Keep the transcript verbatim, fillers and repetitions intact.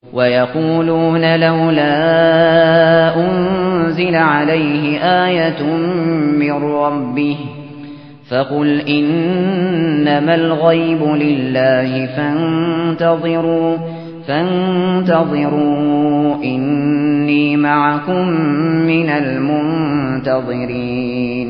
ويقولون لولا أنزل عليه آية من ربه فقل إنما الغيب لله فانتظروا فانتظروا إني معكم من المنتظرين